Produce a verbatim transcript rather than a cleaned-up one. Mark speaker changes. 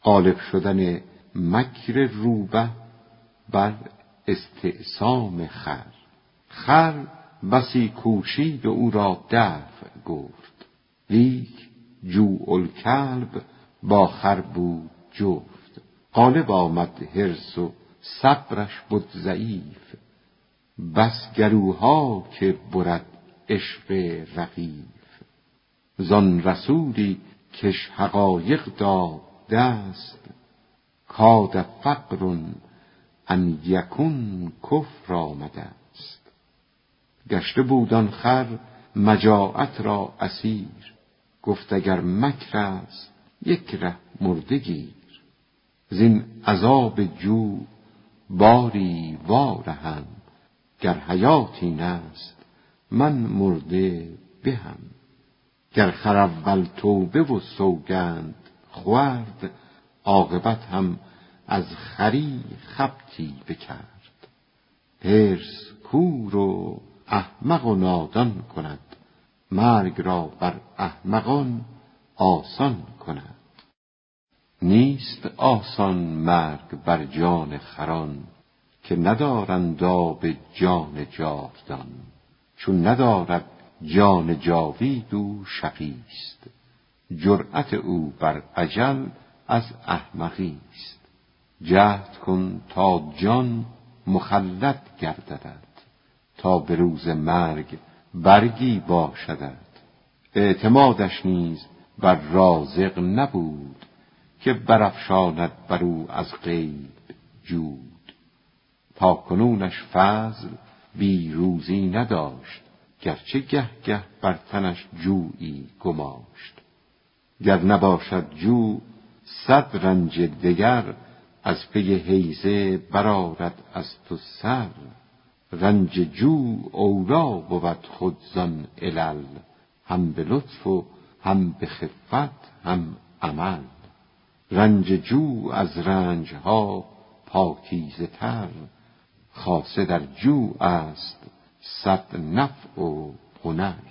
Speaker 1: غالب شدن مکر روبه بر استعصام خر. خر بسی کوشید و او را دفع گفت، لیک جوع الکلب با خر بود جفت. غالب آمد حرص و صبرش بود ضعیف، بس گروها که برد عشق رغیف. زان رسولی کش حقایق داد دست، کاد فقر ان یکون کفر آمده است. گشته بود آن خر مجاعت را اسیر، گفت اگر مکر است یک ره مرده گیر. زین عذاب جوع باری وارهم، گر حیات این است من مرده بهم. گر خر اول توبه و سوگند خورد، عاقبت هم از خری خبطی بکرد. حرص کور و احمق و نادان کند، مرگ را بر احمقان آسان کند. نیست آسان مرگ بر جان خران، که ندارند آب جان جاودان. چون ندارد جان جاوید او شقیست، جرأت او بر اجل از احمقیست. جهد کن تا جان مخلد گرددت، تا به روز مرگ برگی باشدت. اعتمادش نیز بر رازق نبود، که برافشاند بر او از غیب جود. تا کنونش فضل بی روزی نداشت، گرچه گه گه بر تنش جویی گماشت. گر نباشد جو صد رنج دگر، از پی حیزه برآرد از تو سر. رنج جو اولی بود خود زان علل، هم به لطف و هم به خفت هم عمل. رنج جو از رنجها پاکیزه تر، خاصه در جو است صد نفع و هنر.